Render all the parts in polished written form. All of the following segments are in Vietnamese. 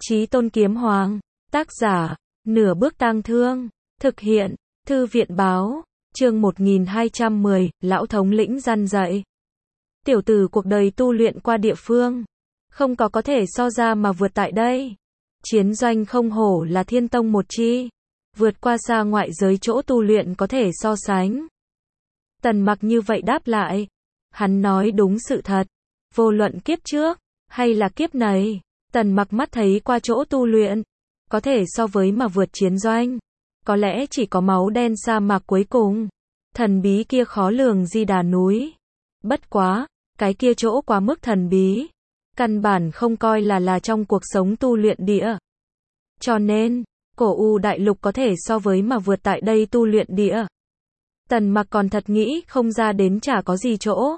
Chí Tôn Kiếm Hoàng, tác giả, Nửa Bước Tang Thương, thực hiện, Thư viện báo, chương 1210, Lão Thống lĩnh gian dạy. Tiểu tử cuộc đời tu luyện qua địa phương, không có thể so ra mà vượt tại đây. Chiến doanh không hổ là thiên tông một chi, vượt qua xa ngoại giới chỗ tu luyện có thể so sánh. Tần Mặc như vậy đáp lại, hắn nói đúng sự thật, vô luận kiếp trước, hay là kiếp này, Tần Mặc mắt thấy qua chỗ tu luyện, có thể so với mà vượt chiến doanh. Có lẽ chỉ có máu đen sa mạc cuối cùng, thần bí kia khó lường Di Đà núi. Bất quá, cái kia chỗ quá mức thần bí, căn bản không coi là trong cuộc sống tu luyện địa. Cho nên, Cổ U đại lục có thể so với mà vượt tại đây tu luyện địa. Tần Mặc còn thật nghĩ không ra đến chả có gì chỗ.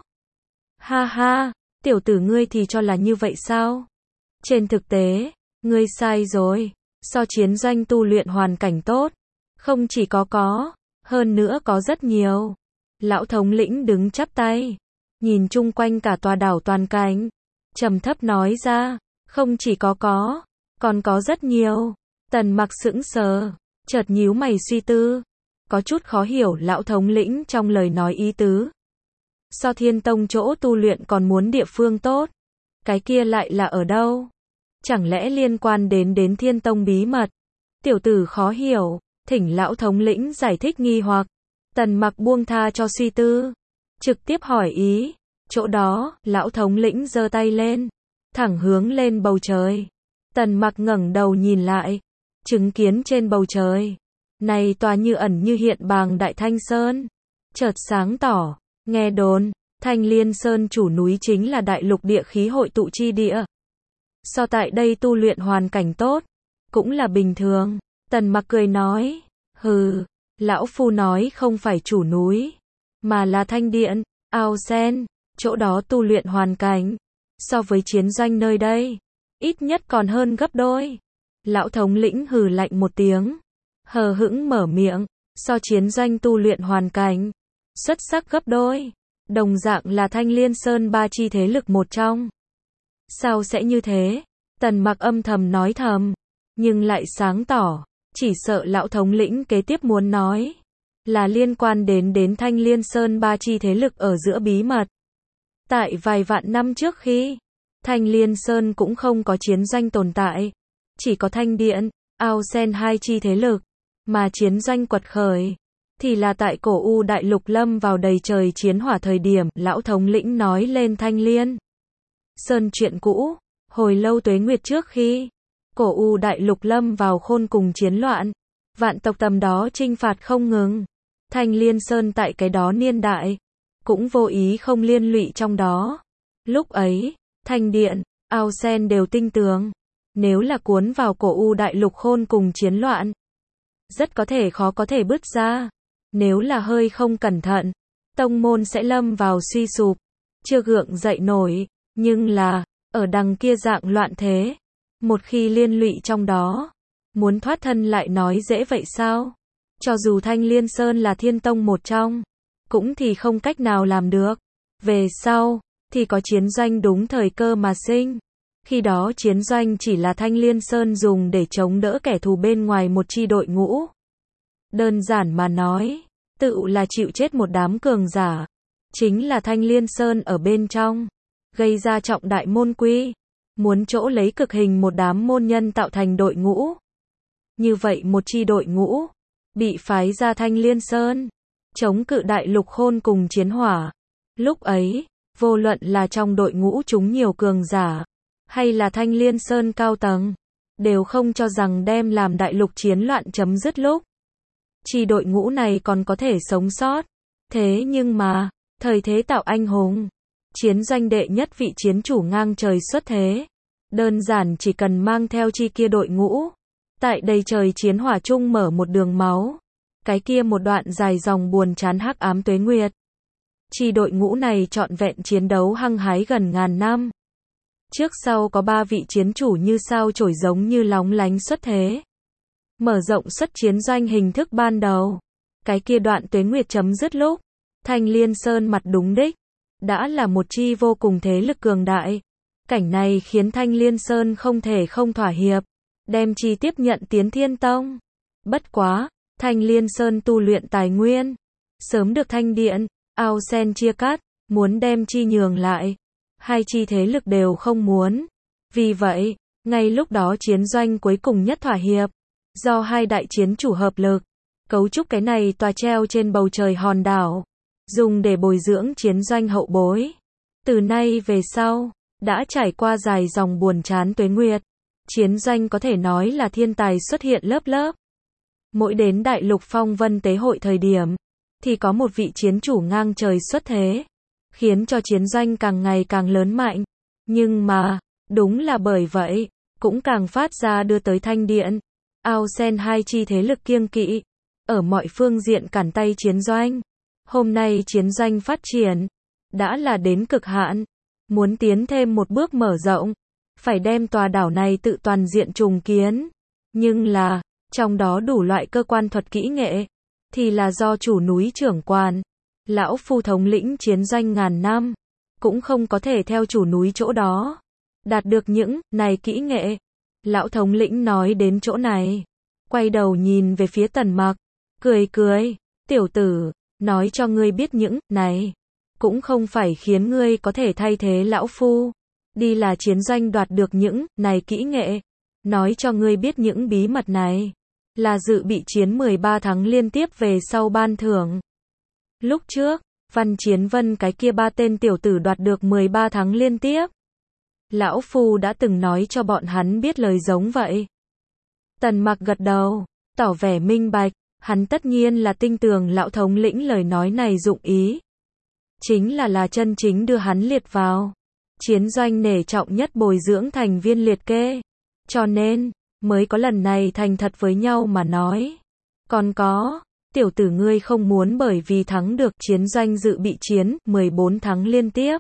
Ha ha, tiểu tử ngươi thì cho là như vậy sao? Trên thực tế, ngươi sai rồi, so chiến doanh tu luyện hoàn cảnh tốt, không chỉ có, hơn nữa có rất nhiều. Lão thống lĩnh đứng chắp tay, nhìn chung quanh cả tòa đảo toàn cảnh, trầm thấp nói ra, không chỉ có, còn có rất nhiều. Tần Mặc sững sờ, chợt nhíu mày suy tư, có chút khó hiểu lão thống lĩnh trong lời nói ý tứ. So thiên tông chỗ tu luyện còn muốn địa phương tốt, cái kia lại là ở đâu? Chẳng lẽ liên quan đến thiên tông bí mật? Tiểu tử khó hiểu, thỉnh lão thống lĩnh giải thích nghi hoặc. Tần Mặc buông tha cho suy tư, trực tiếp hỏi ý. Chỗ đó, lão thống lĩnh giơ tay lên, thẳng hướng lên bầu trời. Tần Mặc ngẩng đầu nhìn lại, chứng kiến trên bầu trời này tòa như ẩn như hiện bàng đại Thanh Sơn, chợt sáng tỏ, nghe đồn, Thanh Liên Sơn chủ núi chính là đại lục địa khí hội tụ chi địa. So tại đây tu luyện hoàn cảnh tốt, cũng là bình thường. Tần Mặc cười nói, hừ, lão phu nói không phải chủ núi, mà là thanh điện, ao sen, chỗ đó tu luyện hoàn cảnh, so với chiến doanh nơi đây, ít nhất còn hơn gấp đôi. Lão thống lĩnh hừ lạnh một tiếng, hờ hững mở miệng, so chiến doanh tu luyện hoàn cảnh, xuất sắc gấp đôi, đồng dạng là Thanh Liên Sơn ba chi thế lực một trong. Sao sẽ như thế? Tần Mặc âm thầm nói thầm, nhưng lại sáng tỏ, chỉ sợ lão thống lĩnh kế tiếp muốn nói, là liên quan đến Thanh Liên Sơn ba chi thế lực ở giữa bí mật. Tại vài vạn năm trước khi, Thanh Liên Sơn cũng không có chiến doanh tồn tại, chỉ có Thanh Điện, Ao Sen hai chi thế lực, mà chiến doanh quật khởi, thì là tại Cổ U đại lục lâm vào đầy trời chiến hỏa thời điểm, lão thống lĩnh nói lên Thanh Liên Sơn chuyện cũ, hồi lâu tuế nguyệt trước khi, Cổ U đại lục lâm vào khôn cùng chiến loạn, vạn tộc tầm đó chinh phạt không ngừng. Thanh Liên Sơn tại cái đó niên đại, cũng vô ý không liên lụy trong đó. Lúc ấy, Thanh Điện, Ao Sen đều tinh tường, nếu là cuốn vào Cổ U đại lục khôn cùng chiến loạn, rất có thể khó có thể bứt ra. Nếu là hơi không cẩn thận, tông môn sẽ lâm vào suy sụp, chưa gượng dậy nổi. Nhưng là, ở đằng kia dạng loạn thế, một khi liên lụy trong đó, muốn thoát thân lại nói dễ vậy sao? Cho dù Thanh Liên Sơn là thiên tông một trong, cũng thì không cách nào làm được. Về sau, thì có chiến doanh đúng thời cơ mà sinh. Khi đó chiến doanh chỉ là Thanh Liên Sơn dùng để chống đỡ kẻ thù bên ngoài một chi đội ngũ. Đơn giản mà nói, tự là chịu chết một đám cường giả, chính là Thanh Liên Sơn ở bên trong, gây ra trọng đại môn quy, muốn chỗ lấy cực hình một đám môn nhân tạo thành đội ngũ. Như vậy một chi đội ngũ, bị phái ra Thanh Liên Sơn, chống cự đại lục khôn cùng chiến hỏa. Lúc ấy, vô luận là trong đội ngũ chúng nhiều cường giả, hay là Thanh Liên Sơn cao tầng, đều không cho rằng đem làm đại lục chiến loạn chấm dứt lúc. Chi đội ngũ này còn có thể sống sót. Thế nhưng mà, thời thế tạo anh hùng, chiến doanh đệ nhất vị chiến chủ ngang trời xuất thế. Đơn giản chỉ cần mang theo chi kia đội ngũ, tại đầy trời chiến hỏa chung mở một đường máu. Cái kia một đoạn dài dòng buồn chán hắc ám tuế nguyệt. Chi đội ngũ này trọn vẹn chiến đấu hăng hái gần ngàn năm. Trước sau có 3 vị chiến chủ như sao chổi giống như lóng lánh xuất thế. Mở rộng xuất chiến doanh hình thức ban đầu. Cái kia đoạn tuế nguyệt chấm dứt lúc, Thanh Liên Sơn mặt đúng đích, đã là một chi vô cùng thế lực cường đại. Cảnh này khiến Thanh Liên Sơn không thể không thỏa hiệp. đem chi tiếp nhận tiến Thiên Tông. Bất quá, Thanh Liên Sơn tu luyện tài nguyên, sớm được Thanh Điện, Ao Sen chia cắt, muốn đem chi nhường lại. Hai chi thế lực đều không muốn. Vì vậy, ngay lúc đó chiến doanh cuối cùng nhất thỏa hiệp, do hai đại chiến chủ hợp lực, cấu trúc cái này tòa treo trên bầu trời hòn đảo, dùng để bồi dưỡng chiến doanh hậu bối. Từ nay về sau, đã trải qua dài dòng buồn chán tuế nguyệt, chiến doanh có thể nói là thiên tài xuất hiện lớp lớp. Mỗi đến đại lục phong vân tế hội thời điểm, thì có một vị chiến chủ ngang trời xuất thế, khiến cho chiến doanh càng ngày càng lớn mạnh. Nhưng mà, đúng là bởi vậy, cũng càng phát ra đưa tới Thanh Điện, Ao Sen hai chi thế lực kiêng kỵ, ở mọi phương diện cản tay chiến doanh. Hôm nay chiến doanh phát triển, đã là đến cực hạn, muốn tiến thêm một bước mở rộng, phải đem tòa đảo này tự toàn diện trùng kiến. Nhưng là, trong đó đủ loại cơ quan thuật kỹ nghệ, thì là do chủ núi trưởng quản, lão phu thống lĩnh chiến doanh ngàn năm, cũng không có thể theo chủ núi chỗ đó đạt được những này kỹ nghệ. Lão thống lĩnh nói đến chỗ này, quay đầu nhìn về phía Tần Mặc, cười cười, tiểu tử, nói cho ngươi biết những này, cũng không phải khiến ngươi có thể thay thế lão phu, đi là chiến doanh đoạt được những này kỹ nghệ, nói cho ngươi biết những bí mật này, là dự bị chiến 13 tháng liên tiếp về sau ban thưởng. Lúc trước, Văn Chiến Vân cái kia ba tên tiểu tử đoạt được 13 tháng liên tiếp. Lão phu đã từng nói cho bọn hắn biết lời giống vậy. Tần Mặc gật đầu, tỏ vẻ minh bạch, hắn tất nhiên là tin tưởng lão thống lĩnh lời nói này dụng ý. Chính là chân chính đưa hắn liệt vào chiến doanh nể trọng nhất bồi dưỡng thành viên liệt kê. Cho nên, mới có lần này thành thật với nhau mà nói. Còn có, tiểu tử ngươi không muốn bởi vì thắng được chiến doanh dự bị chiến 14 tháng liên tiếp.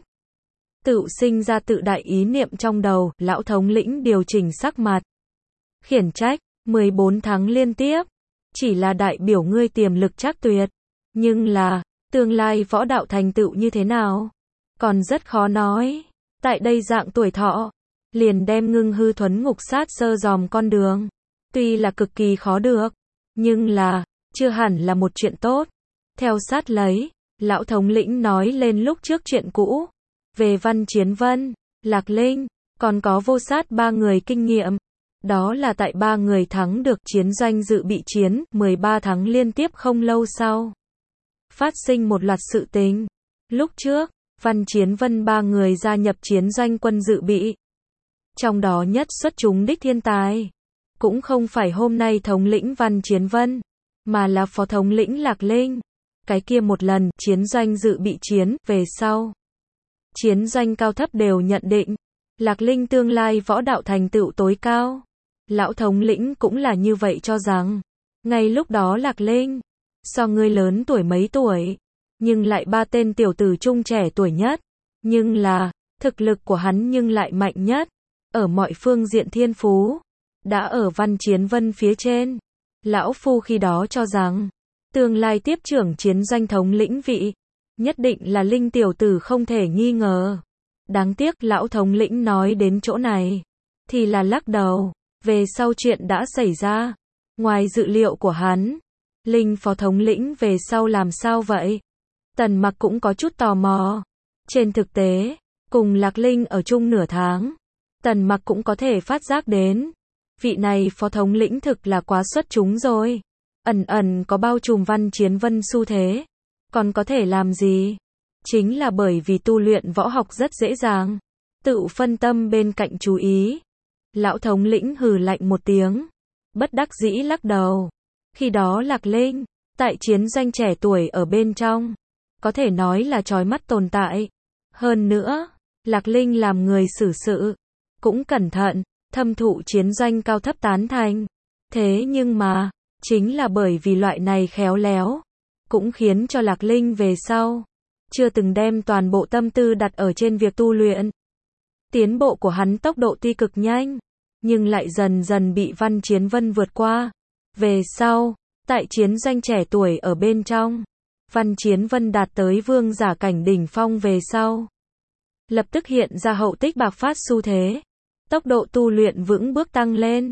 Tự sinh ra tự đại ý niệm trong đầu, lão thống lĩnh điều chỉnh sắc mặt. Khiển trách, 14 tháng liên tiếp, chỉ là đại biểu ngươi tiềm lực trác tuyệt. Nhưng là, tương lai võ đạo thành tựu như thế nào? Còn rất khó nói. Tại đây dạng tuổi thọ, liền đem ngưng hư thuấn ngục sát sơ dòm con đường. Tuy là cực kỳ khó được, nhưng là, chưa hẳn là một chuyện tốt. Theo sát lấy, lão thống lĩnh nói lên lúc trước chuyện cũ. Về Văn Chiến Vân, Lạc Linh, còn có Vô Sát ba người kinh nghiệm. Đó là tại ba người thắng được chiến doanh dự bị chiến 13 tháng liên tiếp không lâu sau. Phát sinh một loạt sự tình. Lúc trước, Văn Chiến Vân ba người gia nhập chiến doanh quân dự bị. Trong đó nhất xuất chúng đích thiên tài. Cũng không phải hôm nay thống lĩnh Văn Chiến Vân, mà là phó thống lĩnh Lạc Linh. Cái kia một lần, chiến doanh dự bị chiến, về sau. Chiến doanh cao thấp đều nhận định, Lạc Linh tương lai võ đạo thành tựu tối cao. Lão thống lĩnh cũng là như vậy cho rằng. Ngay lúc đó Lạc Linh, so ngươi lớn tuổi mấy tuổi, nhưng lại ba tên tiểu tử trung trẻ tuổi nhất. Nhưng là, thực lực của hắn nhưng lại mạnh nhất. Ở mọi phương diện thiên phú, đã ở Văn Chiến Vân phía trên. Lão phu khi đó cho rằng, tương lai tiếp trưởng chiến doanh thống lĩnh vị, nhất định là Linh tiểu tử không thể nghi ngờ. Đáng tiếc lão thống lĩnh nói đến chỗ này, thì là lắc đầu. Về sau chuyện đã xảy ra, ngoài dự liệu của hắn, Linh phó thống lĩnh về sau làm sao vậy? Tần Mặc cũng có chút tò mò. Trên thực tế, cùng Lạc Linh ở chung nửa tháng, Tần Mặc cũng có thể phát giác đến. Vị này phó thống lĩnh thực là quá xuất chúng rồi. Ẩn ẩn có bao trùm Văn Chiến Vân xu thế. Còn có thể làm gì? Chính là bởi vì tu luyện võ học rất dễ dàng. Tự phân tâm bên cạnh chú ý. Lão thống lĩnh hừ lạnh một tiếng. Bất đắc dĩ lắc đầu. Khi đó Lạc Linh, tại chiến doanh trẻ tuổi ở bên trong, có thể nói là chói mắt tồn tại. Hơn nữa, Lạc Linh làm người xử sự, cũng cẩn thận, thâm thụ chiến doanh cao thấp tán thành. Thế nhưng mà, chính là bởi vì loại này khéo léo, cũng khiến cho Lạc Linh về sau, chưa từng đem toàn bộ tâm tư đặt ở trên việc tu luyện. Tiến bộ của hắn tốc độ tuy cực nhanh, nhưng lại dần dần bị Văn Chiến Vân vượt qua. Về sau, tại chiến doanh trẻ tuổi ở bên trong, Văn Chiến Vân đạt tới vương giả cảnh đỉnh phong về sau. Lập tức hiện ra hậu tích bạc phát xu thế. Tốc độ tu luyện vững bước tăng lên.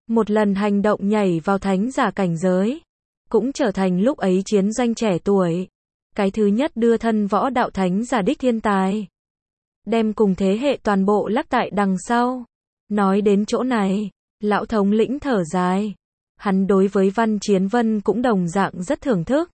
một lần hành động nhảy vào thánh giả cảnh giới, cũng trở thành lúc ấy chiến doanh trẻ tuổi, cái thứ nhất đưa thân võ đạo thánh giả đích thiên tài. Đem cùng thế hệ toàn bộ lắc tại đằng sau. Nói đến chỗ này, lão thống lĩnh thở dài. Hắn đối với Văn Chiến Vân cũng đồng dạng rất thưởng thức.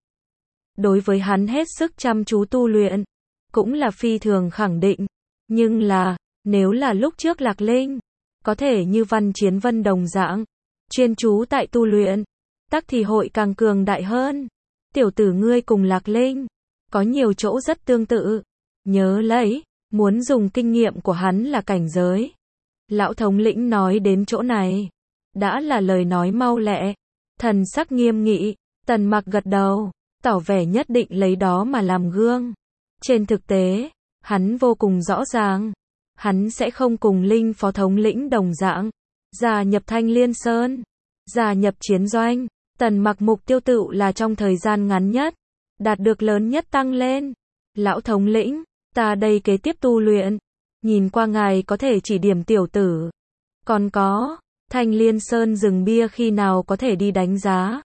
Đối với hắn hết sức chăm chú tu luyện, cũng là phi thường khẳng định. Nhưng là, nếu là lúc trước Lạc Linh, có thể như Văn Chiến Vân đồng dạng, chuyên chú tại tu luyện, tắc thì hội càng cường đại hơn. Tiểu tử ngươi cùng Lạc Linh, có nhiều chỗ rất tương tự. Nhớ lấy, muốn dùng kinh nghiệm của hắn là cảnh giới. Lão thống lĩnh nói đến chỗ này, đã là lời nói mau lẹ, thần sắc nghiêm nghị. Tần Mặc gật đầu, tỏ vẻ nhất định lấy đó mà làm gương. Trên thực tế, hắn vô cùng rõ ràng, hắn sẽ không cùng Linh phó thống lĩnh đồng dạng, gia nhập Thanh Liên Sơn, gia nhập chiến doanh. Tần Mặc mục tiêu tự là trong thời gian ngắn nhất, đạt được lớn nhất tăng lên. Lão thống lĩnh, ta đây kế tiếp tu luyện, nhìn qua ngài có thể chỉ điểm tiểu tử. Còn có, Thanh Liên Sơn rừng bia khi nào có thể đi đánh giá.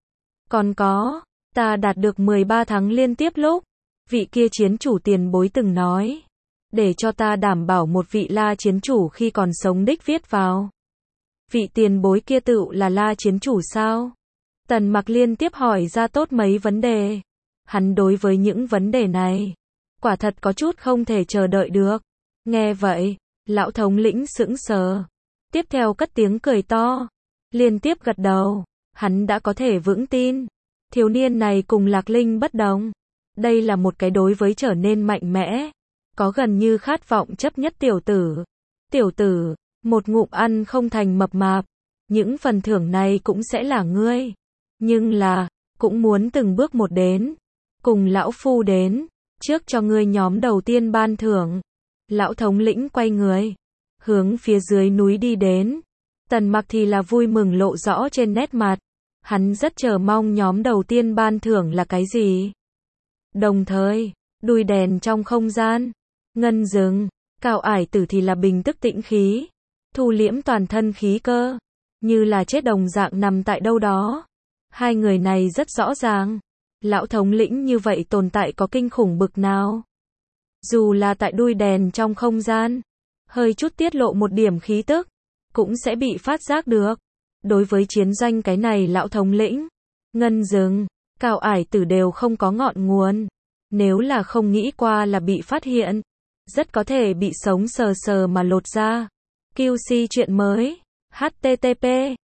Còn có, ta đạt được 13 tháng liên tiếp lúc, vị kia chiến chủ tiền bối từng nói, để cho ta đảm bảo một vị La chiến chủ khi còn sống đích viết vào. Vị tiền bối kia tự là La chiến chủ sao? Tần Mặc liên tiếp hỏi ra tốt mấy vấn đề. Hắn đối với những vấn đề này, quả thật có chút không thể chờ đợi được. Nghe vậy, lão thống lĩnh sững sờ. Tiếp theo cất tiếng cười to. Liên tiếp gật đầu. Hắn đã có thể vững tin. Thiếu niên này cùng Lạc Linh bất đồng. Đây là một cái đối với trở nên mạnh mẽ, có gần như khát vọng chấp nhất tiểu tử. Tiểu tử, một ngụm ăn không thành mập mạp. Những phần thưởng này cũng sẽ là ngươi. Nhưng là, cũng muốn từng bước một đến. Cùng lão phu đến, trước cho ngươi nhóm đầu tiên ban thưởng. Lão thống lĩnh quay người, hướng phía dưới núi đi đến. Tần Mặc thì là vui mừng lộ rõ trên nét mặt. Hắn rất chờ mong nhóm đầu tiên ban thưởng là cái gì. Đồng thời, đuôi đèn trong không gian, ngân rừng, Cao Ải Tử thì là bình tức tĩnh khí, thu liễm toàn thân khí cơ, như là chết đồng dạng nằm tại đâu đó. Hai người này rất rõ ràng, lão thống lĩnh như vậy tồn tại có kinh khủng bực nào. Dù là tại đuôi đèn trong không gian, hơi chút tiết lộ một điểm khí tức, cũng sẽ bị phát giác được. Đối với chiến doanh cái này lão thống lĩnh, ngân rừng, Cao Ải Tử đều không có ngọn nguồn. Nếu là không nghĩ qua là bị phát hiện, rất có thể bị sống sờ sờ mà lột ra. QC chuyện mới. http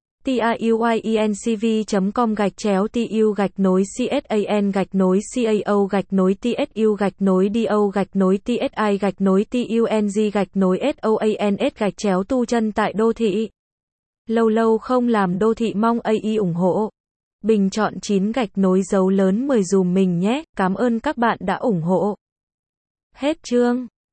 tu chân tại đô thị. Lâu lâu không làm đô thị mong AI ủng hộ. Bình chọn 9 dấu lớn 10 dùm mình nhé. Cảm ơn các bạn đã ủng hộ. Hết chương.